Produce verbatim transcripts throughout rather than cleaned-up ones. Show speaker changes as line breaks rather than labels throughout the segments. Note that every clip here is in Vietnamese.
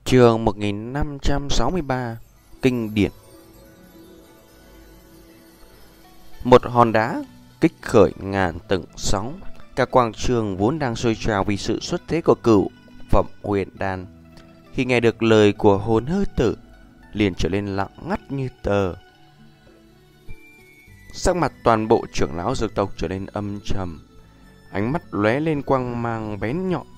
Chương một nghìn năm trăm sáu mươi ba. Kinh điển. Một hòn đá kích khởi ngàn tầng sóng. Cả quảng trường vốn đang sôi trào vì sự xuất thế của cửu phẩm huyền đan, khi nghe được lời của hồn hư tử liền trở nên lặng ngắt như tờ. Sắc mặt toàn bộ trưởng lão dược tộc trở nên âm trầm, ánh mắt lóe lên quang mang bén nhọn.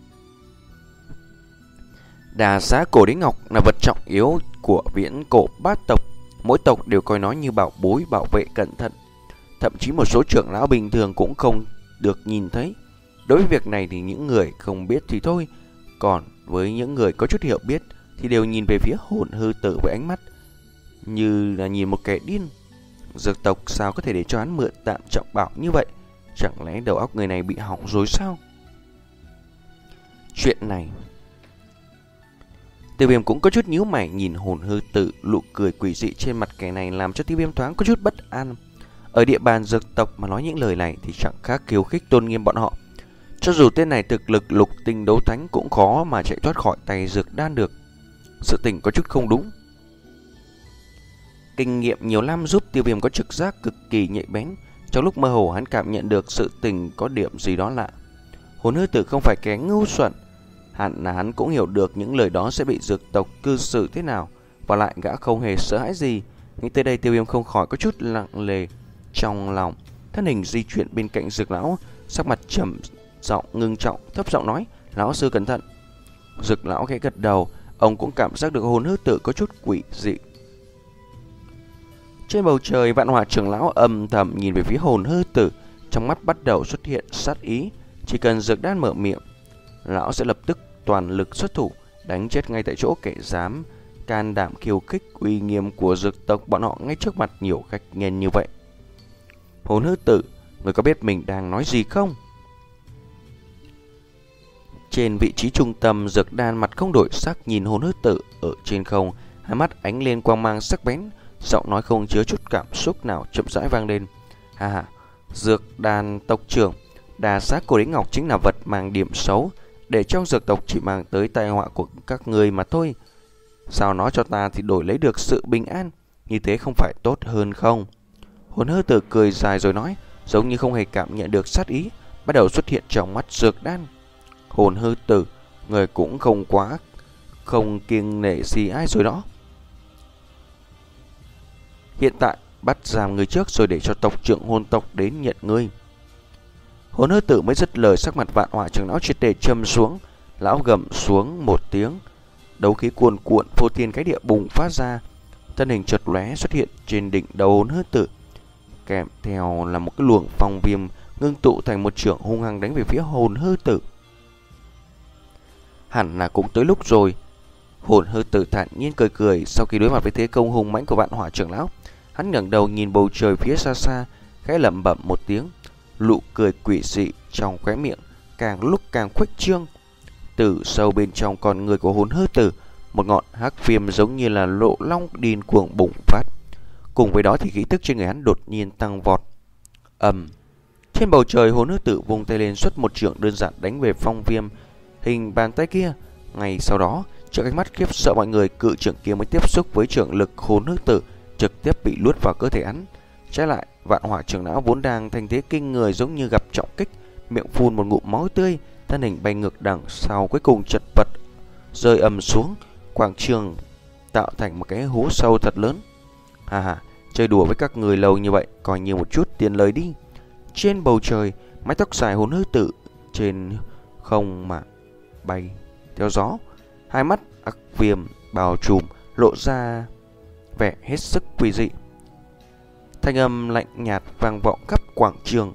Đà xá cổ đế ngọc là vật trọng yếu của viễn cổ bát tộc, mỗi tộc đều coi nó như bảo bối bảo vệ cẩn thận. Thậm chí một số trưởng lão bình thường cũng không được nhìn thấy. Đối với việc này thì những người không biết thì thôi, còn với những người có chút hiểu biết thì đều nhìn về phía hồn hư tử với ánh mắt như là nhìn một kẻ điên. Dược tộc sao có thể để cho hắn mượn tạm trọng bảo như vậy? Chẳng lẽ đầu óc người này bị hỏng rồi sao? Chuyện này, Tiêu Viêm cũng có chút nhíu mày nhìn hồn hư tử, nụ cười quỷ dị trên mặt kẻ này làm cho Tiêu Viêm thoáng có chút bất an. Ở địa bàn dược tộc mà nói những lời này thì chẳng khác khiêu khích tôn nghiêm bọn họ. Cho dù tên này thực lực lục tinh đấu thánh cũng khó mà chạy thoát khỏi tay dược đan được. Sự tình có chút không đúng. Kinh nghiệm nhiều năm giúp Tiêu Viêm có trực giác cực kỳ nhạy bén. Trong lúc mơ hồ hắn cảm nhận được sự tình có điểm gì đó lạ. Hồn hư tử không phải kẻ ngu xuẩn, hẳn là hắn cũng hiểu được những lời đó sẽ bị dược tộc cư xử thế nào, và lại gã không hề sợ hãi gì. Nghĩ tới đây Tiêu Viêm không khỏi có chút lặng lề trong lòng. Thân hình di chuyển bên cạnh dược lão, sắc mặt trầm giọng ngưng trọng, thấp giọng nói: "Lão sư cẩn thận." Dược lão khẽ gật đầu, ông cũng cảm giác được hồn hư tử có chút quỷ dị. Trên bầu trời, Vạn Hỏa trưởng lão âm thầm nhìn về phía hồn hư tử, trong mắt bắt đầu xuất hiện sát ý. Chỉ cần dược đan mở miệng, lão sẽ lập tức toàn lực xuất thủ, đánh chết ngay tại chỗ kẻ dám can đảm khiêu khích uy nghiêm của dược tộc bọn họ ngay trước mặt nhiều khách nhân như vậy. Hồn hư tử, người có biết mình đang nói gì không? Trên vị trí trung tâm, dược đan mặt không đổi sắc nhìn hồn hư tử ở trên không, hai mắt ánh lên quang mang sắc bén, giọng nói không chứa chút cảm xúc nào chậm rãi vang lên: "Ha ha, dược đan tộc trưởng, đà sát cổ đế ngọc chính là vật mang điểm xấu, để trong dược tộc chỉ mang tới tai họa của các người mà thôi. Sao nói cho ta thì đổi lấy được sự bình an, như thế không phải tốt hơn không?" Hồn hư tử cười dài rồi nói, giống như không hề cảm nhận được sát ý bắt đầu xuất hiện trong mắt dược đan. "Hồn hư tử, người cũng không quá không kiêng nể gì ai rồi đó. Hiện tại bắt giam người trước rồi để cho tộc trưởng hồn tộc đến nhận ngươi." Hồn hư tử mới dứt lời, sắc mặt Vạn Hỏa trưởng lão triệt để trầm xuống. Lão gầm xuống một tiếng, đấu khí cuồn cuộn phô thiên cái địa bùng phát ra, thân hình chợt lóe xuất hiện trên đỉnh đầu hồn hư tử, kèm theo là một cái luồng phong viêm ngưng tụ thành một chưởng hung hăng đánh về phía hồn hư tử. Hẳn là cũng tới lúc rồi. Hồn hư tử thản nhiên cười cười sau khi đối mặt với thế công hung mãnh của Vạn Hỏa trưởng lão. Hắn ngẩng đầu nhìn bầu trời phía xa xa, khẽ lẩm bẩm một tiếng, nụ cười quỷ dị trong khóe miệng càng lúc càng khuếch trương. Từ sâu bên trong con người của hồn hư tử, một ngọn hắc viêm giống như là lộ long điên cuồng bùng phát. Cùng với đó thì khí tức trên người hắn đột nhiên tăng vọt. Ầm. Trên bầu trời, hồn hư tử vung tay lên xuất một chưởng đơn giản đánh về phong viêm hình bàn tay kia. Ngay sau đó, trước ánh mắt khiếp sợ mọi người, cự chưởng kia mới tiếp xúc với chưởng lực hồn hư tử, trực tiếp bị luốt vào cơ thể hắn. Trái lại, Vạn Hỏa trưởng lão vốn đang thành thế kinh người, giống như gặp trọng kích, miệng phun một ngụm máu tươi, thân hình bay ngược đằng sau, cuối cùng chật vật rơi ầm xuống quảng trường, tạo thành một cái hố sâu thật lớn. Ha ha, chơi đùa với các người lâu như vậy, coi như một chút tiền lời đi. Trên bầu trời, mái tóc dài hồn hư tử trên không mà bay theo gió, hai mắt ác viêm bao trùm, lộ ra vẻ hết sức quỷ dị. Thanh âm lạnh nhạt vang vọng khắp quảng trường.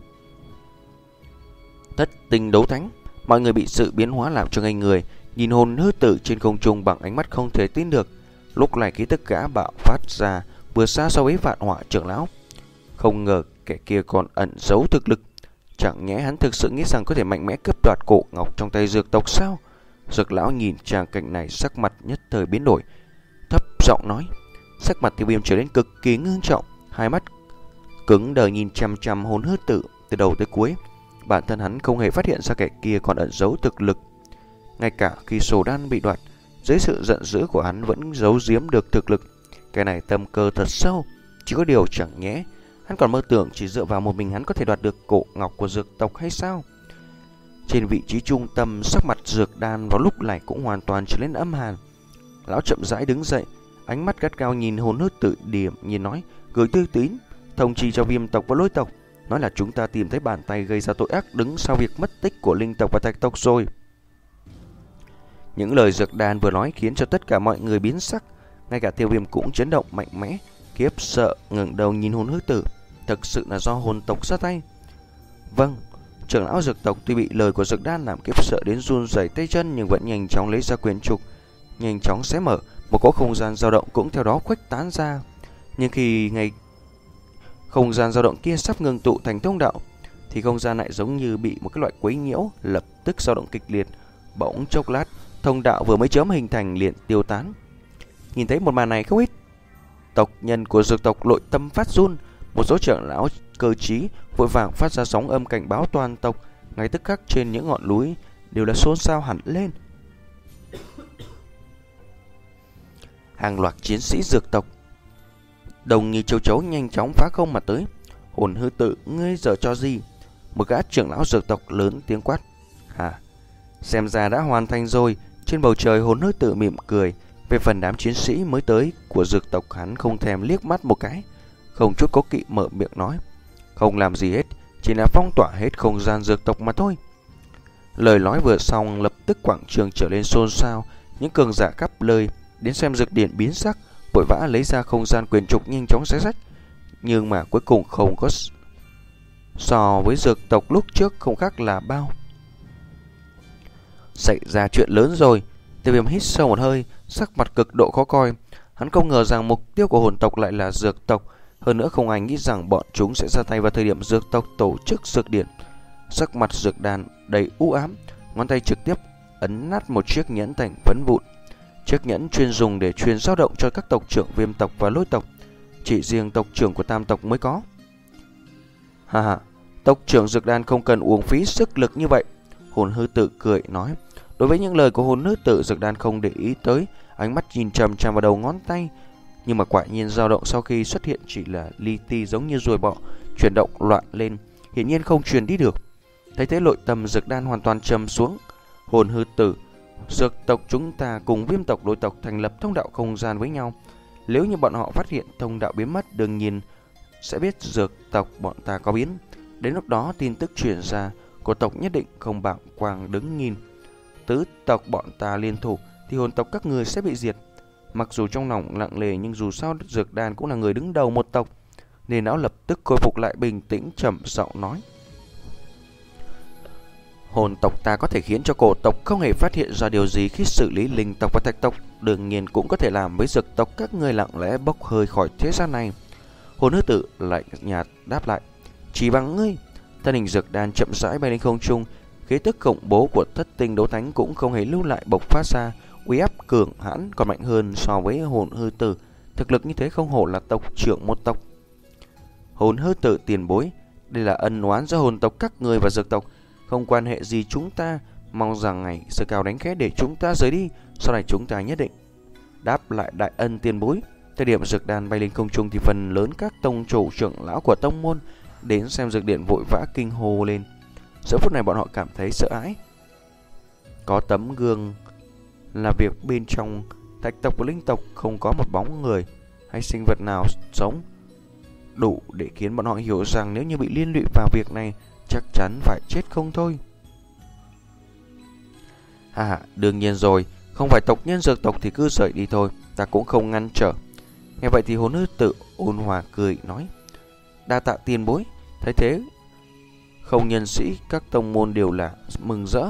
Thất tinh đấu thánh, mọi người bị sự biến hóa làm cho ngây người, nhìn hồn hư tử trên không trung bằng ánh mắt không thể tin được. Lúc này khí tức gã bạo phát ra vừa xa so với Vạn Hỏa trưởng lão. Không ngờ kẻ kia còn ẩn giấu thực lực. Chẳng nhẽ hắn thực sự nghĩ rằng có thể mạnh mẽ cướp đoạt cổ ngọc trong tay dược tộc sao? Dược lão nhìn tràng cảnh này, sắc mặt nhất thời biến đổi, thấp giọng nói. Sắc mặt Tiêu Viêm trở nên cực kỳ ngưng trọng, hai mắt cứng đờ nhìn chăm chăm hồn hư tử từ đầu tới cuối. Bản thân hắn không hề phát hiện ra kẻ kia còn ẩn giấu thực lực. Ngay cả khi sổ đan bị đoạt, dưới sự giận dữ của hắn vẫn giấu giếm được thực lực. Cái này tâm cơ thật sâu. Chỉ có điều chẳng nhẽ hắn còn mơ tưởng chỉ dựa vào một mình hắn có thể đoạt được cổ ngọc của dược tộc hay sao? Trên vị trí trung tâm, sắc mặt Dược Đan vào lúc này cũng hoàn toàn trở nên âm hàn. Lão chậm rãi đứng dậy, ánh mắt gắt gao nhìn Hồn Hư Tử, điểm nhìn nói: gửi thư tín thông chi cho Viêm tộc và Lôi tộc, nói là chúng ta tìm thấy bàn tay gây ra tội ác đứng sau việc mất tích của Linh tộc và Thạch tộc rồi. Những lời Dược Đan vừa nói khiến cho tất cả mọi người biến sắc, ngay cả Tiêu Viêm cũng chấn động mạnh mẽ, khiếp sợ ngẩng đầu nhìn Hồn Hư Tử. Thực sự là do hồn tộc ra tay? Vâng. Trưởng lão Dược tộc tuy bị lời của Dược Đan làm khiếp sợ đến run rẩy tay chân, nhưng vẫn nhanh chóng lấy ra quyển trục, nhanh chóng xé mở, một cỗ không gian dao động cũng theo đó khuếch tán ra. Nhưng khi ngày không gian dao động kia sắp ngừng tụ thành thông đạo, thì không gian lại giống như bị một cái loại quấy nhiễu, lập tức dao động kịch liệt. Bỗng chốc lát, thông đạo vừa mới chớm hình thành liền tiêu tán. Nhìn thấy một màn này, không ít tộc nhân của Dược tộc nội tâm phát run. Một số trưởng lão cơ trí vội vàng phát ra sóng âm cảnh báo toàn tộc. Ngay tức khắc trên những ngọn núi đều là xôn xao hẳn lên. Hàng loạt chiến sĩ Dược tộc đồng như châu chấu nhanh chóng phá không mà tới. Hồn Hư Tử, ngươi giờ cho gì? Một gã trưởng lão Dược tộc lớn tiếng quát. Hả? Xem ra đã hoàn thành rồi. Trên bầu trời, Hồn Hư Tử mỉm cười. Về phần đám chiến sĩ mới tới của Dược tộc, hắn không thèm liếc mắt một cái, không chút cố kỵ mở miệng nói: không làm gì hết, chỉ là phong tỏa hết không gian Dược tộc mà thôi. Lời nói vừa xong, lập tức quảng trường trở lên xôn xao. Những cường giả khắp nơi đến xem dược điển biến sắc, vội vã lấy ra không gian quyền trục nhanh chóng xé rách. Nhưng mà cuối cùng không có so với Dược tộc lúc trước không khác là bao. Xảy ra chuyện lớn rồi. Tiêu Viêm hít sâu một hơi, sắc mặt cực độ khó coi. Hắn không ngờ rằng mục tiêu của hồn tộc lại là Dược tộc. Hơn nữa không ai nghĩ rằng bọn chúng sẽ ra tay vào thời điểm Dược tộc tổ chức dược điển. Sắc mặt Dược Đan đầy u ám, ngón tay trực tiếp ấn nát một chiếc nhẫn thành phấn vụn. Chiếc nhẫn chuyên dùng để truyền dao động cho các tộc trưởng Viêm tộc và Lôi tộc, chỉ riêng tộc trưởng của Tam tộc mới có. Ha ha, tộc trưởng Dược Đan không cần uổng phí sức lực như vậy. Hồn Hư Tử cười nói. Đối với những lời của Hồn Hư Tử, Dược Đan không để ý tới, ánh mắt nhìn chằm chằm vào đầu ngón tay. Nhưng mà quả nhiên dao động sau khi xuất hiện chỉ là li ti giống như ruồi bọ, chuyển động loạn lên, hiển nhiên không truyền đi được. Thấy thế nội tâm Dược Đan hoàn toàn trầm xuống. Hồn Hư Tử, Dược tộc chúng ta cùng Viêm tộc, Lôi tộc thành lập thông đạo không gian với nhau. Nếu như bọn họ phát hiện thông đạo biến mất, đương nhiên sẽ biết Dược tộc bọn ta có biến. Đến lúc đó tin tức truyền ra, của tộc nhất định không bàng quang đứng nhìn. Tứ tộc bọn ta liên thủ thì hồn tộc các người sẽ bị diệt. Mặc dù trong lòng lặng lề, nhưng dù sao Dược Đan cũng là người đứng đầu một tộc, nên lão lập tức khôi phục lại bình tĩnh, trầm giọng nói: hồn tộc ta có thể khiến cho cổ tộc không hề phát hiện ra điều gì khi xử lý Linh tộc và Thạch tộc, đương nhiên cũng có thể làm với Dược tộc các người lặng lẽ bốc hơi khỏi thế gian này. Hồn Hư Tử lại nhạt đáp lại: chỉ bằng ngươi. Thân hình Dược Đan chậm rãi bay lên không trung, khí tức khủng bố của thất tinh đấu thánh cũng không hề lưu lại bộc phát ra, uy áp cường hãn còn mạnh hơn so với Hồn Hư Tử. Thực lực như thế không hổ là tộc trưởng một tộc. Hồn Hư Tử tiền bối, đây là ân oán giữa hồn tộc các người và Dược tộc, không quan hệ gì chúng ta. Mong rằng ngày sơ cao đánh khẽ để chúng ta rời đi, sau này chúng ta nhất định đáp lại đại ân tiền bối. Thời điểm Dược Đan bay lên không trung thì phần lớn các tông chủ trưởng lão của tông môn đến xem dược điện vội vã kinh hô lên. Giờ phút này bọn họ cảm thấy sợ hãi. Có tấm gương là việc bên trong Thạch tộc và Linh tộc không có một bóng người hay sinh vật nào sống, đủ để khiến bọn họ hiểu rằng nếu như bị liên lụy vào việc này chắc chắn phải chết không thôi. À, đương nhiên rồi, không phải tộc nhân Dược tộc thì cứ rời đi thôi, ta cũng không ngăn trở. Nghe vậy thì Hồn Hư Tử ôn hòa cười nói: đa tạ tiền bối. Thấy thế, không nhân sĩ các tông môn đều là mừng rỡ,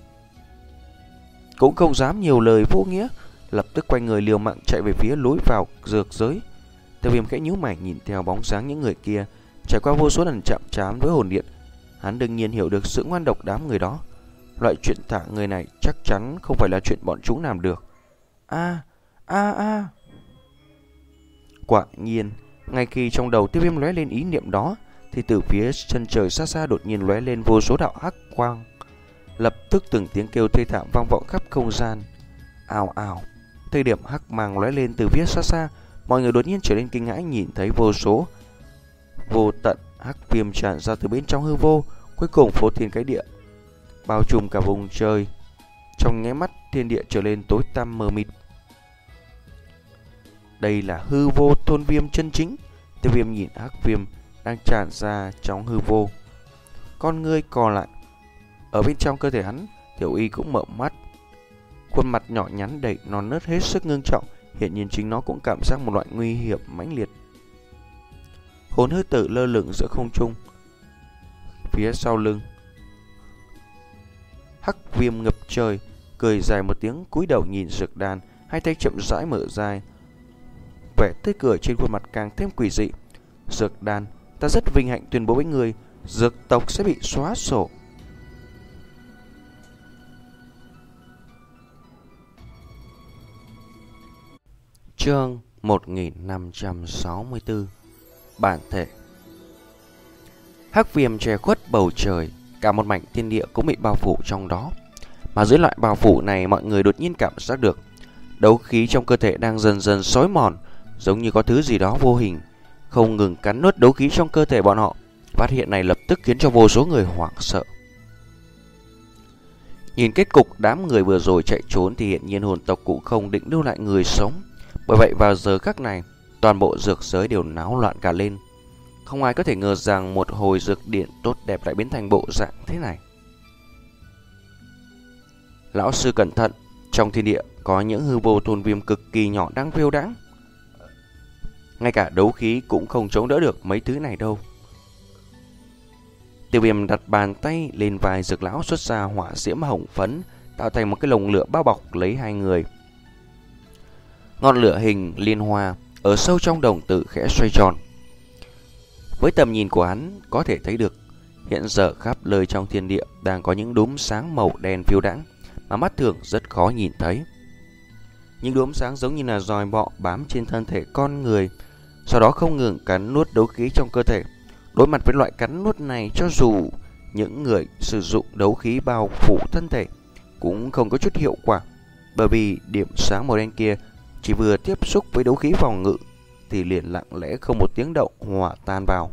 cũng không dám nhiều lời vô nghĩa, lập tức quay người liều mạng chạy về phía lối vào dược giới. Tiêu Viêm khẽ nhíu mày nhìn theo bóng dáng những người kia. Trải qua vô số lần chạm trán với hồn điện, hắn đương nhiên hiểu được sự ngoan độc đám người đó. Loại chuyện thả người này chắc chắn không phải là chuyện bọn chúng làm được. A a a Quả nhiên, ngay khi trong đầu Tiêu Viêm lóe lên ý niệm đó, thì từ phía chân trời xa xa đột nhiên lóe lên vô số đạo hắc quang. Lập tức từng tiếng kêu thê thảm vang vọng khắp không gian. ào ào. Thời điểm hắc mang lóe lên từ phía xa xa, mọi người đột nhiên trở nên kinh hãi nhìn thấy vô số vô tận hắc viêm tràn ra từ bên trong hư vô, cuối cùng phô thiên cái địa bao trùm cả vùng trời. Trong nháy mắt, thiên địa trở lên tối tăm mờ mịt. Đây là hư vô thôn viêm chân chính. Tiêu Viêm nhìn hắc viêm đang tràn ra trong hư vô, con ngươi co lại. Ở bên trong cơ thể hắn, Tiểu Y cũng mở mắt. Khuôn mặt nhỏ nhắn đầy non nớt hết sức ngưng trọng, hiện nhiên chính nó cũng cảm giác một loại nguy hiểm mãnh liệt. Hồn hư tử lơ lửng giữa không trung. Phía sau lưng, hắc viêm ngập trời, cười dài một tiếng, cúi đầu nhìn Dược Đan, hai tay chậm rãi mở ra. Vẻ tươi cười trên khuôn mặt càng thêm quỷ dị. Dược Đan, ta rất vinh hạnh tuyên bố với người, dược tộc sẽ bị xóa sổ. Chương một nghìn năm trăm sáu mươi tư. Bản thể. Hắc viêm che khuất bầu trời, cả một mảnh thiên địa cũng bị bao phủ trong đó. Mà dưới loại bao phủ này, mọi người đột nhiên cảm giác được đấu khí trong cơ thể đang dần dần xói mòn, giống như có thứ gì đó vô hình không ngừng cắn nuốt đấu khí trong cơ thể bọn họ. Phát hiện này lập tức khiến cho vô số người hoảng sợ. Nhìn kết cục đám người vừa rồi chạy trốn thì hiện nhiên hồn tộc cũng không định lưu lại người sống. Bởi vậy vào giờ khắc này, toàn bộ dược giới đều náo loạn cả lên. Không ai có thể ngờ rằng một hồi dược điện tốt đẹp lại biến thành bộ dạng thế này. Lão sư cẩn thận, trong thiên địa có những hư vô thôn viêm cực kỳ nhỏ đang phiêu đãng. Ngay cả đấu khí cũng không chống đỡ được mấy thứ này đâu. Tiêu Viêm đặt bàn tay lên vai Dược lão, xuất ra hỏa diễm hồng phấn, tạo thành một cái lồng lửa bao bọc lấy hai người. Ngọn lửa hình liên hoa ở sâu trong đồng tử khẽ xoay tròn. Với tầm nhìn của hắn có thể thấy được, hiện giờ khắp nơi trong thiên địa đang có những đốm sáng màu đen phiêu đãng mà mắt thường rất khó nhìn thấy. Những đốm sáng giống như là giòi bọ bám trên thân thể con người, sau đó không ngừng cắn nuốt đấu khí trong cơ thể. Đối mặt với loại cắn nuốt này, cho dù những người sử dụng đấu khí bao phủ thân thể cũng không có chút hiệu quả, bởi vì điểm sáng màu đen kia chỉ vừa tiếp xúc với đấu khí phòng ngự thì liền lặng lẽ không một tiếng động hòa tan vào.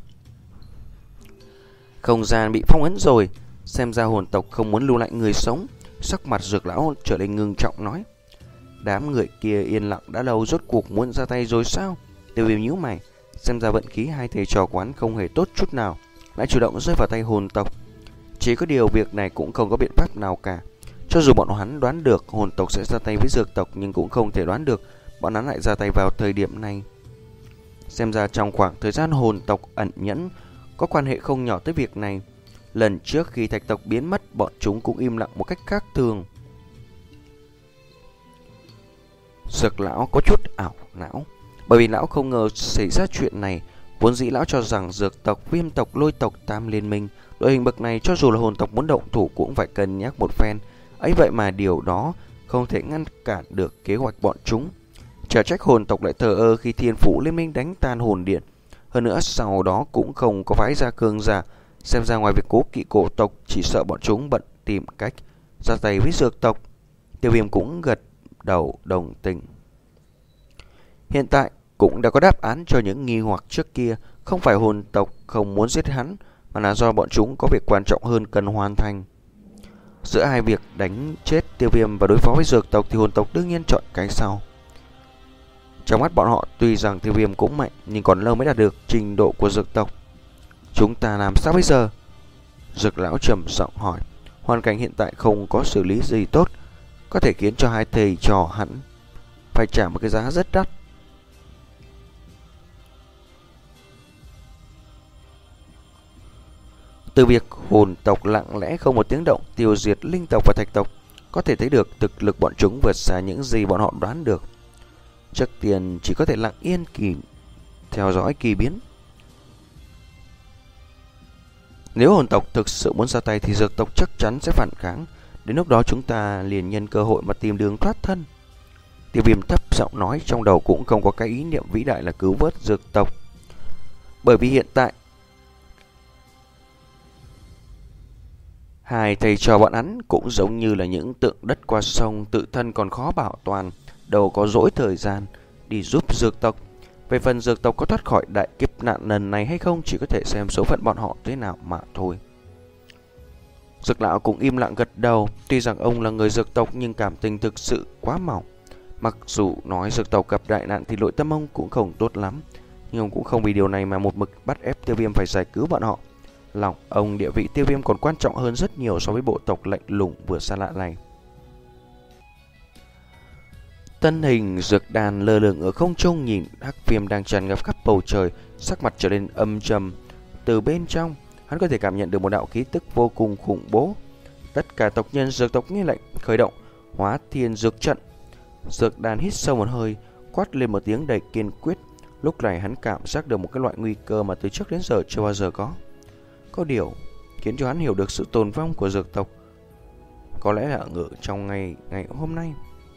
Không gian bị phong ấn rồi, xem ra hồn tộc không muốn lưu lại người sống. Sắc mặt Dược lão trở nên ngưng trọng nói: đám người kia yên lặng đã lâu, rốt cuộc muốn ra tay rồi sao? Tiêu Viêm nhíu mày, xem ra vận khí hai thầy trò quán không hề tốt chút nào, lại chủ động rơi vào tay hồn tộc. Chỉ có điều việc này cũng không có biện pháp nào cả. Cho dù bọn hắn đoán được hồn tộc sẽ ra tay với dược tộc, nhưng cũng không thể đoán được bọn hắn lại ra tay vào thời điểm này. Xem ra trong khoảng thời gian hồn tộc ẩn nhẫn có quan hệ không nhỏ tới việc này. Lần trước khi thạch tộc biến mất, bọn chúng cũng im lặng một cách khác thường. Dược lão có chút ảo não, bởi vì lão không ngờ xảy ra chuyện này. Vốn dĩ lão cho rằng dược tộc, viêm tộc, lôi tộc, tam liên minh, đội hình bậc này cho dù là hồn tộc muốn động thủ cũng phải cân nhắc một phen. Ấy vậy mà điều đó không thể ngăn cản được kế hoạch bọn chúng. Chả trách hồn tộc lại thờ ơ khi thiên phủ liên minh đánh tan hồn điện. Hơn nữa sau đó cũng không có phái ra cường giả. Xem ra ngoài việc cố kỵ cổ tộc, chỉ sợ bọn chúng bận tìm cách ra tay với dược tộc. Tiêu Viêm cũng gật đầu đồng tình. Hiện tại cũng đã có đáp án cho những nghi hoặc trước kia. Không phải hồn tộc không muốn giết hắn, mà là do bọn chúng có việc quan trọng hơn cần hoàn thành. Giữa hai việc đánh chết Tiêu Viêm và đối phó với dược tộc thì hồn tộc đương nhiên chọn cái sau. Trong mắt bọn họ, tuy rằng Tiêu Viêm cũng mạnh, nhưng còn lâu mới đạt được trình độ của dược tộc. Chúng ta làm sao bây giờ? Dược lão trầm giọng hỏi. Hoàn cảnh hiện tại không có xử lý gì tốt, có thể khiến cho hai thầy trò hắn phải trả một cái giá rất đắt. Từ việc hồn tộc lặng lẽ không một tiếng động tiêu diệt linh tộc và thạch tộc, có thể thấy được thực lực bọn chúng vượt xa những gì bọn họ đoán được. Trước tiên chỉ có thể lặng yên kỳ theo dõi kỳ biến. Nếu hồn tộc thực sự muốn ra tay thì dược tộc chắc chắn sẽ phản kháng. Đến lúc đó chúng ta liền nhân cơ hội mà tìm đường thoát thân. Tiêu Viêm thấp giọng nói, trong đầu cũng không có cái ý niệm vĩ đại là cứu vớt dược tộc. Bởi vì hiện tại Hai thầy trò bọn hắn cũng giống như là những tượng đất qua sông, tự thân còn khó bảo toàn, đâu có dỗi thời gian đi giúp dược tộc. Về phần dược tộc có thoát khỏi đại kiếp nạn lần này hay không, chỉ có thể xem số phận bọn họ thế nào mà thôi. Dược lão cũng im lặng gật đầu. Tuy rằng ông là người dược tộc nhưng cảm tình thực sự quá mỏng. Mặc dù nói dược tộc gặp đại nạn thì nội tâm ông cũng không tốt lắm, nhưng ông cũng không vì điều này mà một mực bắt ép Tiêu Viêm phải giải cứu bọn họ. Lòng ông địa vị Tiêu Viêm còn quan trọng hơn rất nhiều so với bộ tộc lạnh lùng vừa xa lạ này. Thân hình dược đàn lơ lửng ở không trung, nhìn Hắc Viêm đang tràn ngập khắp bầu trời, sắc mặt trở nên âm trầm. Từ bên trong, hắn có thể cảm nhận được một đạo khí tức vô cùng khủng bố. Tất cả tộc nhân dược tộc nghe lệnh khởi động Hóa Thiên Dược Trận. Dược đàn hít sâu một hơi, quát lên một tiếng đầy kiên quyết. Lúc này hắn cảm giác được một cái loại nguy cơ mà từ trước đến giờ chưa bao giờ có. Có điều khiến cho hắn hiểu được sự tồn vong của dược tộc có lẽ là ở trong ngày ngày hôm nay.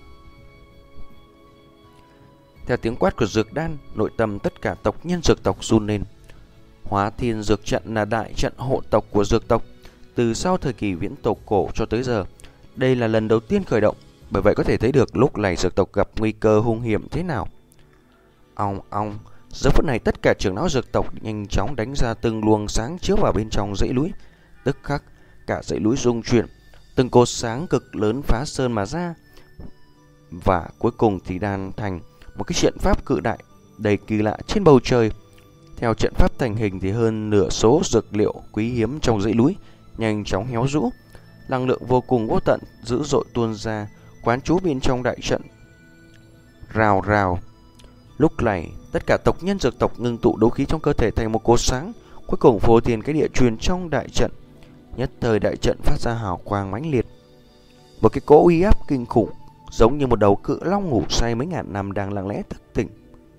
Theo tiếng quát của dược đan, nội tâm tất cả tộc nhân dược tộc run lên. Hóa Thiên Dược Trận là đại trận hộ tộc của dược tộc từ sau thời kỳ viễn tộc cổ cho tới giờ. Đây là lần đầu tiên khởi động, bởi vậy có thể thấy được lúc này dược tộc gặp nguy cơ hung hiểm thế nào. Ong ong, giờ phút này tất cả trưởng lão dược tộc nhanh chóng đánh ra từng luồng sáng chiếu vào bên trong dãy núi. Tức khắc, cả dãy núi rung chuyển, từng cột sáng cực lớn phá sơn mà ra, và cuối cùng thì đan thành một cái trận pháp cự đại đầy kỳ lạ trên bầu trời. Theo trận pháp thành hình thì hơn nửa số dược liệu quý hiếm trong dãy núi nhanh chóng héo rũ, năng lượng vô cùng vô tận dữ dội tuôn ra, quán trú bên trong đại trận. Rào rào. Lúc này, tất cả tộc nhân dược tộc ngưng tụ đấu khí trong cơ thể thành một cột sáng, cuối cùng phô thiên cái địa truyền trong đại trận. Nhất thời đại trận phát ra hào quang mãnh liệt. Một cái cỗ uy áp kinh khủng, giống như một đầu cự long ngủ say mấy ngàn năm đang lặng lẽ thức tỉnh.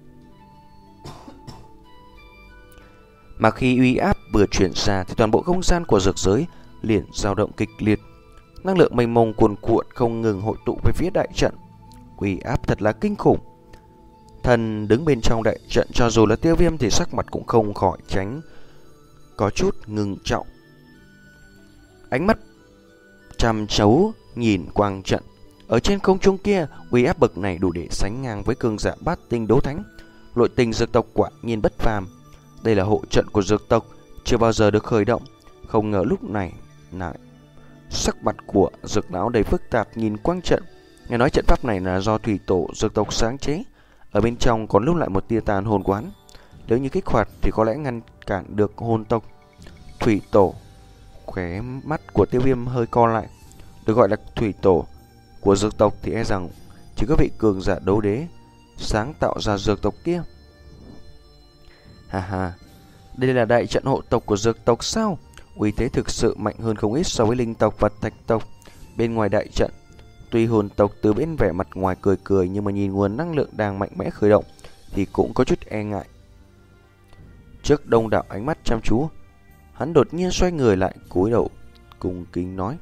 Mà khi uy áp vừa chuyển ra thì toàn bộ không gian của dược giới liền dao động kịch liệt. Năng lượng mênh mông cuồn cuộn không ngừng hội tụ về phía đại trận. Uy áp thật là kinh khủng. Thần đứng bên trong đại trận cho dù là Tiêu Viêm thì sắc mặt cũng không khỏi tránh có chút ngưng trọng. Ánh mắt chăm chú nhìn quang trận. Ở trên không trung kia, uy áp bậc này đủ để sánh ngang với cường giả bát tinh đấu thánh. Nội tình dược tộc quả nhiên bất phàm. Đây là hộ trận của dược tộc, chưa bao giờ được khởi động. Không ngờ lúc này lại sắc mặt của dược lão đầy phức tạp nhìn quang trận. Nghe nói trận pháp này là do thủy tổ dược tộc sáng chế, ở bên trong còn lưu lại một tia tàn hồn quán. Nếu như kích hoạt thì có lẽ ngăn cản được hồn tộc. Thủy tổ. Khóe mắt của Tiêu Viêm hơi co lại. Được gọi là thủy tổ của dược tộc thì e rằng chỉ có vị cường giả đấu đế sáng tạo ra dược tộc kia. Ha ha, đây là đại trận hộ tộc của dược tộc sao? Uy thế thực sự mạnh hơn không ít so với linh tộc và thạch tộc. Bên ngoài đại trận, tuy hồn tộc từ bên vẻ mặt ngoài cười cười, nhưng mà nhìn nguồn năng lượng đang mạnh mẽ khởi động thì cũng có chút e ngại. Trước đông đảo ánh mắt chăm chú, hắn đột nhiên xoay người lại, cúi đầu cung kính nói: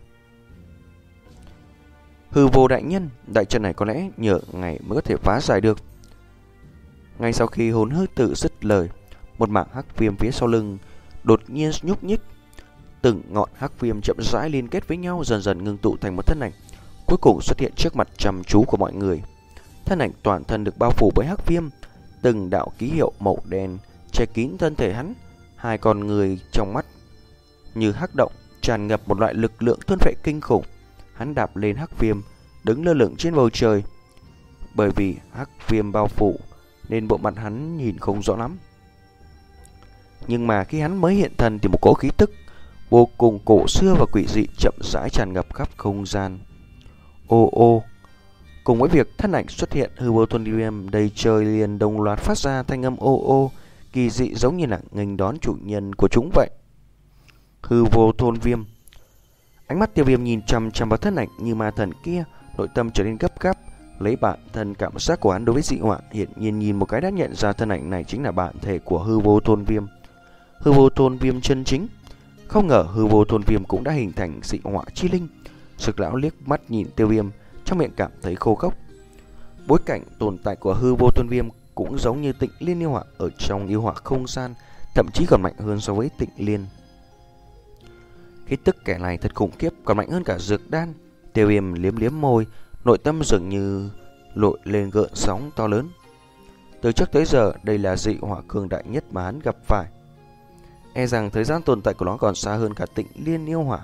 Hư Vô đại nhân, đại trận này có lẽ nhờ ngài mới có thể phá giải được. Ngay sau khi hồn hư tự dứt lời, một mảng hắc viêm phía sau lưng đột nhiên nhúc nhích. Từng ngọn hắc viêm chậm rãi liên kết với nhau, dần dần ngưng tụ thành một thân ảnh, cuối cùng xuất hiện trước mặt chăm chú của mọi người. Thân ảnh toàn thân được bao phủ bởi hắc viêm, từng đạo ký hiệu màu đen che kín thân thể hắn. Hai con người trong mắt như hắc động, tràn ngập một loại lực lượng thôn phệ kinh khủng. Hắn đạp lên hắc viêm, đứng lơ lửng trên bầu trời. Bởi vì hắc viêm bao phủ nên bộ mặt hắn nhìn không rõ lắm. Nhưng mà khi hắn mới hiện thân thì một cỗ khí tức vô cùng cổ xưa và quỷ dị chậm rãi tràn ngập khắp không gian. Ô ô, cùng với việc thân ảnh xuất hiện, Hư Vô Thôn Viêm đầy trời liền đồng loạt phát ra thanh âm ô ô kỳ dị, giống như là nghênh đón chủ nhân của chúng vậy. Hư Vô Thôn Viêm. Ánh mắt Tiêu Viêm nhìn chằm chằm vào thân ảnh như ma thần kia, nội tâm trở nên gấp gáp. Lấy bản thân cảm giác của hắn đối với dị họa, hiện nhiên nhìn một cái đã nhận ra thân ảnh này chính là bản thể của Hư Vô Thôn Viêm. Hư Vô Thôn Viêm chân chính. Không ngờ Hư Vô Thôn Viêm cũng đã hình thành dị họa chi linh. Sực lão liếc mắt nhìn Tiêu Viêm, trong miệng cảm thấy khô khốc. Bối cảnh tồn tại của Hư Vô Thôn Viêm cũng giống như Tịnh Liên yêu họa ở trong yêu họa không gian, thậm chí còn mạnh hơn so với Tịnh Liên. Khí tức kẻ này thật khủng khiếp, còn mạnh hơn cả dược đan. Tiêu Viêm liếm liếm môi, nội tâm dường như lội lên gợn sóng to lớn. Từ trước tới giờ, đây là dị hỏa cường đại nhất mà hắn gặp phải. E rằng thời gian tồn tại của nó còn xa hơn cả Tịnh Liên yêu hỏa.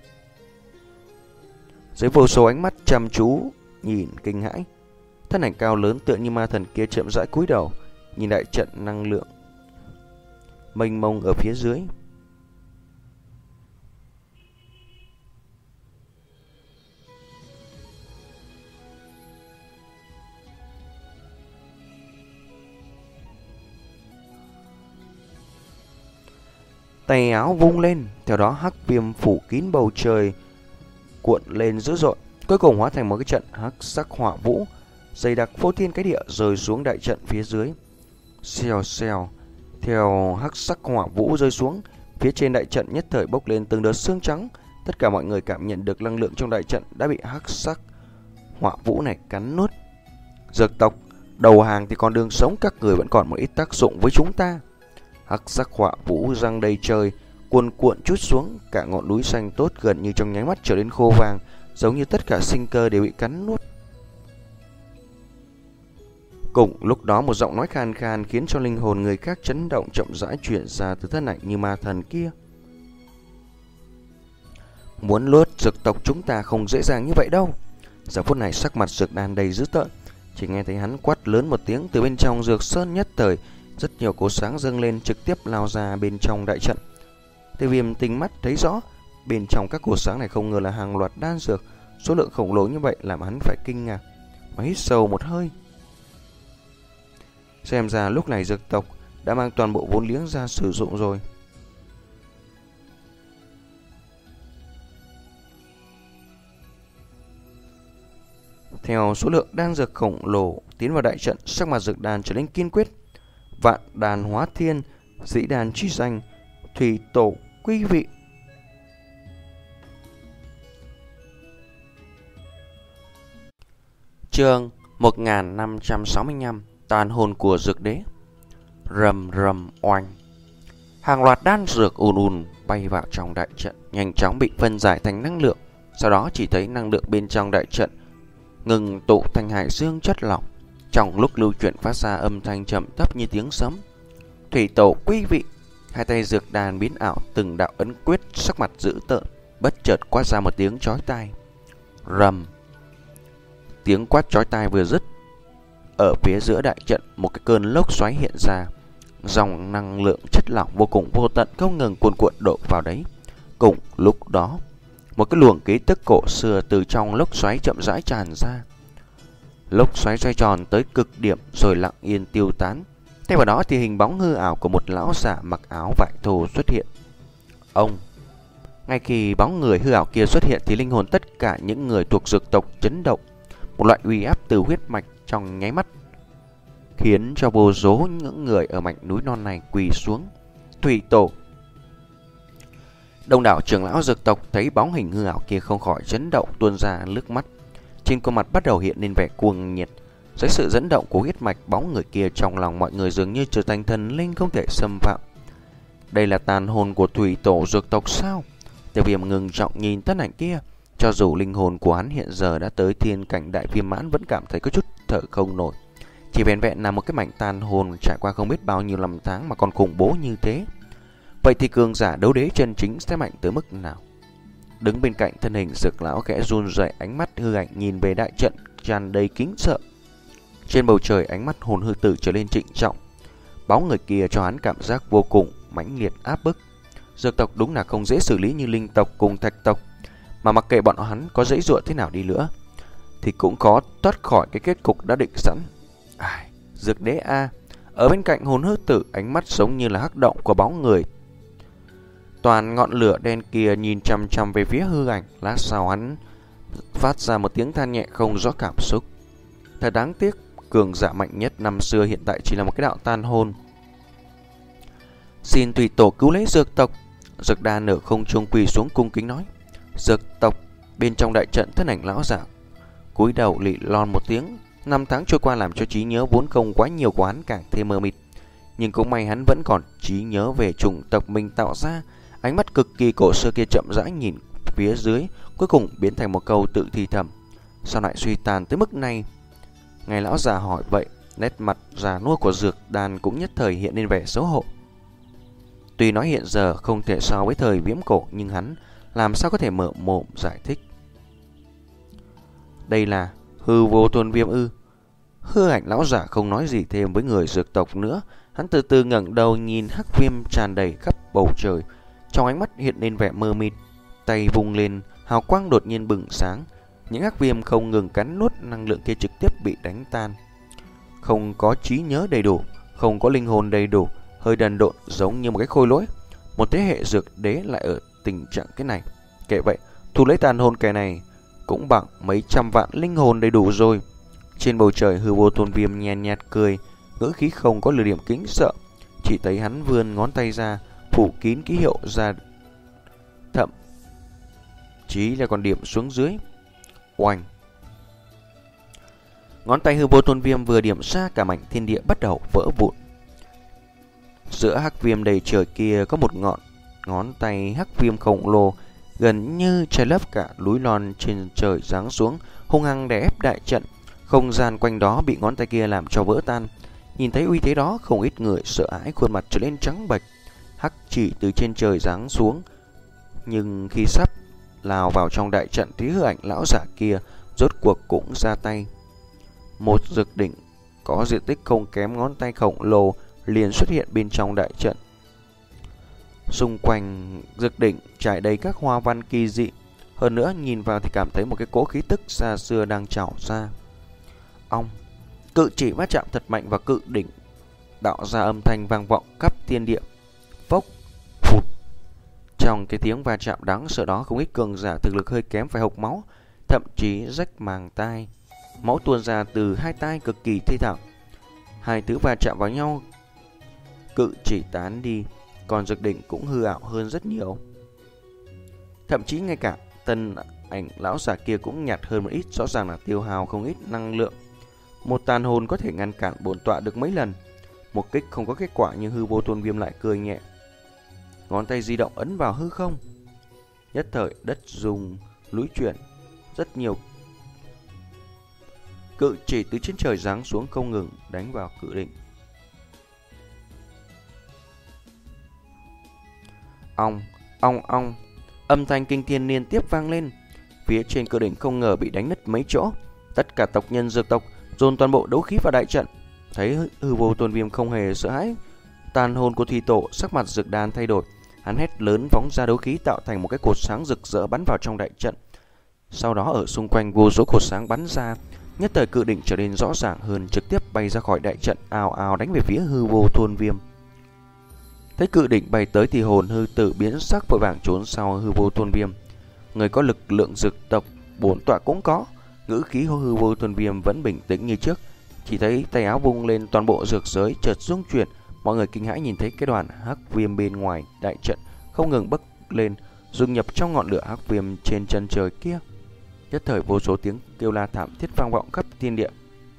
Dưới vô số ánh mắt chăm chú nhìn kinh hãi, thân ảnh cao lớn tựa như ma thần kia chậm rãi cúi đầu, nhìn đại trận năng lượng mênh mông ở phía dưới. Tay áo vung lên, theo đó hắc viêm phủ kín bầu trời, cuộn lên dữ dội, cuối cùng hóa thành một cái trận hắc sắc hỏa vũ dày đặc phô thiên cái địa rơi xuống đại trận phía dưới. Xèo xèo, theo hắc sắc hỏa vũ rơi xuống, phía trên đại trận nhất thời bốc lên từng đợt sương trắng. Tất cả mọi người cảm nhận được năng lượng trong đại trận đã bị hắc sắc hỏa vũ này cắn nuốt. Dược tộc đầu hàng thì con đường sống các người vẫn còn một ít tác dụng với chúng ta. Hắc sắc hỏa vũ răng đầy trời, cuồn cuộn trút xuống, cả ngọn núi xanh tốt gần như trong nháy mắt trở nên khô vàng, giống như tất cả sinh cơ đều bị cắn nuốt. Cùng lúc đó một giọng nói khan khan khiến cho linh hồn người khác chấn động chậm rãi chuyển ra từ thân ảnh như ma thần kia. Muốn luốt dược tộc chúng ta không dễ dàng như vậy đâu. Giờ phút này sắc mặt dược đan đầy dữ tợn, chỉ nghe thấy hắn quát lớn một tiếng, từ bên trong dược sơn nhất thời rất nhiều cột sáng dâng lên, trực tiếp lao ra bên trong đại trận. Tiêu Viêm tinh mắt thấy rõ, bên trong các cột sáng này không ngờ là hàng loạt đan dược, số lượng khổng lồ như vậy làm hắn phải kinh ngạc, mà hít sâu một hơi. Xem ra lúc này dược tộc đã mang toàn bộ vốn liếng ra sử dụng rồi. Theo số lượng đan dược khổng lồ tiến vào đại trận, sắc mặt dược đan trở nên kiên quyết. Vạn đàn hóa thiên, dĩ đàn chi danh, thủy tổ quý vị. Chương một nghìn năm trăm sáu mươi lăm, tàn hồn của dược đế. Rầm rầm oanh, hàng loạt đan dược ùn ùn bay vào trong đại trận, nhanh chóng bị phân giải thành năng lượng. Sau đó chỉ thấy năng lượng bên trong đại trận ngừng tụ thành hải dương chất lỏng, trong lúc lưu chuyển phát ra âm thanh trầm thấp như tiếng sấm. Thủy tổ quý vị. Hai tay dược đàn biến ảo từng đạo ấn quyết, sắc mặt dữ tợn, bất chợt quát ra một tiếng chói tai. Rầm. Tiếng quát chói tai vừa dứt, ở phía giữa đại trận một cái cơn lốc xoáy hiện ra, dòng năng lượng chất lỏng vô cùng vô tận không ngừng cuồn cuộn đổ vào đấy. Cùng lúc đó, một cái luồng ký tức cổ xưa từ trong lốc xoáy chậm rãi tràn ra. Lốc xoáy xoay tròn tới cực điểm rồi lặng yên tiêu tán. Thay vào đó thì hình bóng hư ảo của một lão giả mặc áo vải thô xuất hiện. Ông. Ngay khi bóng người hư ảo kia xuất hiện thì linh hồn tất cả những người thuộc dược tộc chấn động. Một loại uy áp từ huyết mạch trong nháy mắt khiến cho vô số những người ở mảnh núi non này quỳ xuống. Thủy tổ. Đông đảo trưởng lão dược tộc thấy bóng hình hư ảo kia không khỏi chấn động tuôn ra nước mắt. Trên khuôn mặt bắt đầu hiện lên vẻ cuồng nhiệt. Dưới sự dẫn động của huyết mạch, bóng người kia trong lòng mọi người dường như trở thành thần linh không thể xâm phạm. Đây là tàn hồn của thủy tổ dược tộc sao? Tiêu Viêm ngừng trọng nhìn thân ảnh kia. Cho dù linh hồn của hắn hiện giờ đã tới thiên cảnh đại viêm mãn, vẫn cảm thấy có chút thở không nổi. Chỉ vẹn vẹn là một cái mảnh tàn hồn trải qua không biết bao nhiêu năm tháng mà còn khủng bố như thế. Vậy thì cường giả đấu đế chân chính sẽ mạnh tới mức nào? Đứng bên cạnh thân hình dược lão khẽ run rẩy, ánh mắt hư ảnh nhìn về đại trận tràn đầy kính sợ. Trên bầu trời ánh mắt hồn hư tử trở lên trịnh trọng. Bóng người kia cho hắn cảm giác vô cùng mãnh liệt áp bức. Dược tộc đúng là không dễ xử lý như linh tộc cùng thạch tộc, mà mặc kệ bọn hắn có dãy dụa thế nào đi nữa thì cũng khó thoát khỏi cái kết cục đã định sẵn. Ai, dược đế a. Ở bên cạnh hồn hư tử, ánh mắt giống như là hắc động của bóng người. Toàn ngọn lửa đen kia nhìn chằm chằm về phía hư ảnh. Lát sau hắn phát ra một tiếng than nhẹ không rõ cảm xúc. Thật đáng tiếc, cường giả mạnh nhất năm xưa hiện tại chỉ là một cái đạo tàn hồn. Xin thủy tổ cứu lấy dược tộc. Dược đan ở không trung quỳ xuống cung kính nói. Dược tộc. Bên trong đại trận thân ảnh lão giả cúi đầu lị lon một tiếng. Năm tháng trôi qua làm cho trí nhớ vốn không quá nhiều của hắn càng thêm mờ mịt. Nhưng cũng may hắn vẫn còn trí nhớ về chủng tộc mình tạo ra. Ánh mắt cực kỳ cổ xưa kia chậm rãi nhìn phía dưới, cuối cùng biến thành một câu tự thì thầm: sao lại suy tàn tới mức này? Ngài lão già hỏi vậy, nét mặt già nua của Dược Đàn cũng nhất thời hiện lên vẻ xấu hổ. Tuy nói hiện giờ không thể so với thời viễn cổ, nhưng hắn làm sao có thể mở mồm giải thích. Đây là hư vô tôn viêm ư? Hư ảnh lão giả không nói gì thêm với người dược tộc nữa. Hắn từ từ ngẩng đầu nhìn hắc viêm tràn đầy khắp bầu trời, trong ánh mắt hiện lên vẻ mơ mịt. Tay vung lên, hào quang đột nhiên bừng sáng. Những hắc viêm không ngừng cắn nuốt năng lượng kia trực tiếp bị đánh tan. Không có trí nhớ đầy đủ, không có linh hồn đầy đủ, hơi đần độn giống như một cái khôi lỗi. Một thế hệ dược đế lại ở tình trạng cái này. Kệ vậy, thu lấy tàn hồn kẻ này cũng bằng mấy trăm vạn linh hồn đầy đủ rồi. Trên bầu trời hư vô tôn viêm nhen nhạt cười, ngữ khí không có lửa điểm kính sợ. Chỉ thấy hắn vươn ngón tay ra, phủ kín ký hiệu ra, thậm chí là còn điểm xuống dưới. Oanh! Ngón tay hư vô tôn viêm vừa điểm ra, cả mảnh thiên địa bắt đầu vỡ vụn. Giữa hắc viêm đầy trời kia có một ngọn ngón tay hắc viêm khổng lồ, gần như che lấp cả núi non trên trời giáng xuống, hung hăng đè ép đại trận. Không gian quanh đó bị ngón tay kia làm cho vỡ tan. Nhìn thấy uy thế đó, không ít người sợ hãi khuôn mặt trở lên trắng bệch. Hắc chỉ từ trên trời giáng xuống, nhưng khi sắp lao vào trong đại trận thì hư ảnh lão giả kia rốt cuộc cũng ra tay. Một dược đỉnh có diện tích không kém ngón tay khổng lồ liền xuất hiện bên trong đại trận. Xung quanh dược đỉnh trải đầy các hoa văn kỳ dị, hơn nữa nhìn vào thì cảm thấy một cái cỗ khí tức xa xưa đang trào ra. Ong, cự chỉ va chạm thật mạnh vào cự đỉnh, tạo ra âm thanh vang vọng khắp thiên địa. Phốc, phụt. Trong cái tiếng va chạm đáng sợ đó, không ít cường giả thực lực hơi kém phải hộc máu, thậm chí rách màng tai. Máu tuôn ra từ hai tai cực kỳ thê thảm. Hai thứ va chạm vào nhau, cự chỉ tán đi, còn dược đỉnh cũng hư ảo hơn rất nhiều. Thậm chí ngay cả tân ảnh lão giả kia cũng nhạt hơn một ít, rõ ràng là tiêu hao không ít năng lượng. Một tàn hồn có thể ngăn cản bổn tọa được mấy lần. Một kích không có kết quả, nhưng hư vô tôn viêm lại cười nhẹ. Ngón tay di động ấn vào hư không. Nhất thời đất rung núi chuyển, rất nhiều cự chỉ từ trên trời giáng xuống không ngừng đánh vào cự đỉnh. Ong, ong ong, âm thanh kinh thiên liên tiếp vang lên. Phía trên cự đỉnh không ngờ bị đánh nứt mấy chỗ. Tất cả tộc nhân dược tộc dồn toàn bộ đấu khí vào đại trận. Thấy hư vô tôn viêm không hề sợ hãi tàn hồn của thủy tổ, sắc mặt Dược Đan thay đổi. Hắn hét lớn phóng ra đấu khí tạo thành một cái cột sáng rực rỡ bắn vào trong đại trận. Sau đó ở xung quanh vô số cột sáng bắn ra, nhất thời cự đỉnh trở nên rõ ràng hơn, trực tiếp bay ra khỏi đại trận, ào ào đánh về phía hư vô tôn viêm. Thấy cự đỉnh bay tới thì hồn hư tử biến sắc, vội vàng trốn sau hư vô tôn viêm. Người có lực lượng dược tộc bổn tọa cũng có. Ngữ khí hư vô tôn viêm vẫn bình tĩnh như trước, chỉ thấy tay áo vung lên, toàn bộ dược giới chợt rung chuyển. Mọi người kinh hãi nhìn thấy cái đoàn hắc viêm bên ngoài đại trận không ngừng bốc lên, dung nhập trong ngọn lửa hắc viêm trên chân trời kia. Nhất thời vô số tiếng kêu la thảm thiết vang vọng khắp thiên địa.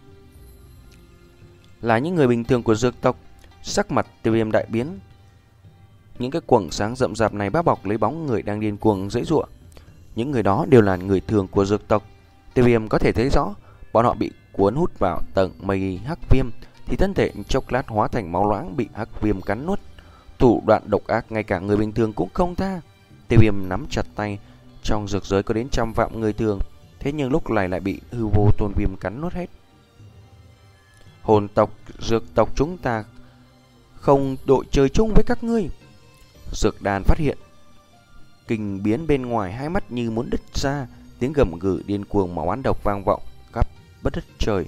Là những người bình thường của dược tộc, sắc mặt Tiêu Viêm đại biến. Những cái quầng sáng rậm rạp này bao bọc lấy bóng người đang điên cuồng giãy giụa. Những người đó đều là người thường của dược tộc. Tiêu Viêm có thể thấy rõ, bọn họ bị cuốn hút vào tầng mây hắc viêm, thì thân thể chốc lát hóa thành máu loãng bị hắc viêm cắn nuốt. Thủ đoạn độc ác ngay cả người bình thường cũng không tha. Tiêu Viêm nắm chặt tay, trong dược giới có đến trăm vạn người thường, thế nhưng lúc này lại bị hư vô tôn viêm cắn nuốt hết. Hồn tộc, dược tộc chúng ta không đội chơi chung với các ngươi. Dược Đàn phát hiện kinh biến bên ngoài, hai mắt như muốn đứt ra, tiếng gầm gừ điên cuồng máu oán độc vang vọng khắp bất đất trời.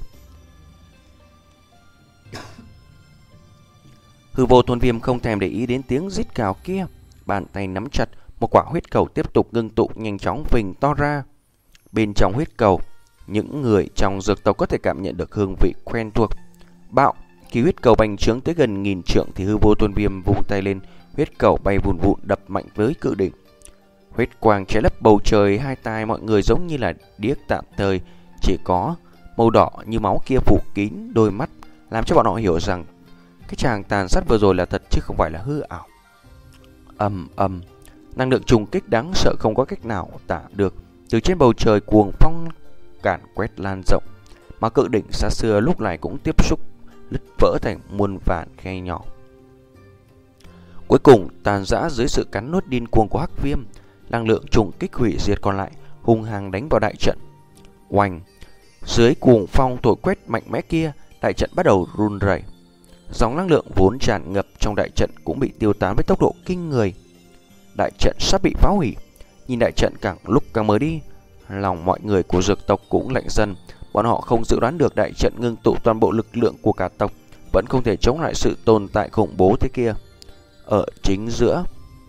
Hư vô tôn viêm không thèm để ý đến tiếng rít gào kia, bàn tay nắm chặt, một quả huyết cầu tiếp tục ngưng tụ, nhanh chóng phình to ra. Bên trong huyết cầu, những người trong dược tộc có thể cảm nhận được hương vị quen thuộc. Bạo, khi huyết cầu bành trướng tới gần nghìn trượng thì hư vô tôn viêm vung tay lên, huyết cầu bay vụn vụn đập mạnh với cự đỉnh. Huyết quang che lấp bầu trời, hai tai mọi người giống như là điếc tạm thời, chỉ có màu đỏ như máu kia phủ kín đôi mắt, làm cho bọn họ hiểu rằng cái tràng tàn sát vừa rồi là thật chứ không phải là hư ảo. Ầm ầm, Năng lượng trùng kích đáng sợ không có cách nào tả được. Từ trên bầu trời cuồng phong càn quét lan rộng, mà cự đỉnh xa xưa lúc này cũng tiếp xúc lứt vỡ thành muôn vàn khe nhỏ. Cuối cùng tàn rã dưới sự cắn nuốt điên cuồng của Hắc Viêm. Năng lượng trùng kích hủy diệt còn lại hung hăng đánh vào đại trận. Oanh! Dưới cuồng phong thổi quét mạnh mẽ kia, đại trận bắt đầu run rẩy. Dòng năng lượng vốn tràn ngập trong đại trận cũng bị tiêu tán với tốc độ kinh người. Đại trận sắp bị phá hủy. Nhìn đại trận càng lúc càng mờ đi, lòng mọi người của dược tộc cũng lạnh dần. Bọn họ không dự đoán được đại trận ngưng tụ toàn bộ lực lượng của cả tộc vẫn không thể chống lại sự tồn tại khủng bố thế kia. Ở chính giữa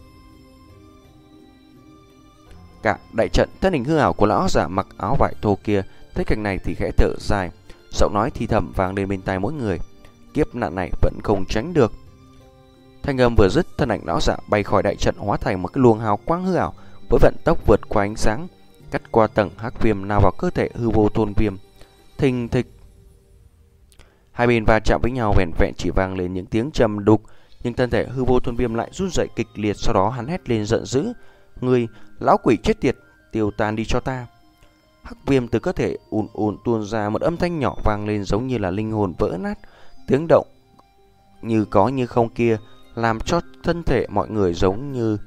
cả đại trận, thân hình hư ảo của lão giả mặc áo vải thô kia thấy cảnh này thì khẽ thở dài, giọng nói thì thầm vang lên bên tai mỗi người. Kiếp nạn này vẫn không tránh được. Thanh âm vừa dứt, thân ảnh lão giả bay khỏi đại trận hóa thành một cái luồng hào quang hư ảo với vận tốc vượt qua ánh sáng, cắt qua tầng hắc viêm nào vào cơ thể hư vô thôn viêm. Thình thịch, hai bên va chạm với nhau, vẻn vẹn chỉ vang lên những tiếng trầm đục, nhưng thân thể hư vô thôn viêm lại run rẩy kịch liệt. Sau đó hắn hét lên giận dữ: "Ngươi, lão quỷ chết tiệt, tiêu tan đi cho ta!" Hắc viêm từ cơ thể ùn ùn tuôn ra một âm thanh nhỏ vang lên giống như là linh hồn vỡ nát. Tiếng động như có như không kia làm cho thân thể mọi người giống như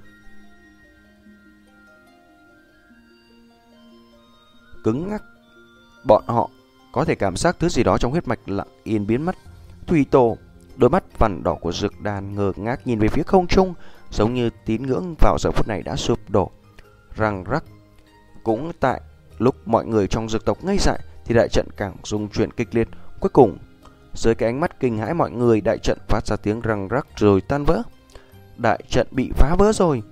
cứng ngắc. Bọn họ có thể cảm giác thứ gì đó trong huyết mạch lặng yên biến mất. Thủy Tổ, đôi mắt vằn đỏ của Dược Đàn ngơ ngác nhìn về phía không trung, giống như tín ngưỡng vào giờ phút này đã sụp đổ. Răng rắc. Cũng tại lúc mọi người trong dược tộc ngây dại thì đại trận càng rung chuyển kịch liệt. Cuối cùng, dưới cái ánh mắt kinh hãi mọi người, đại trận phát ra tiếng răng rắc rồi tan vỡ. Đại trận bị phá vỡ rồi.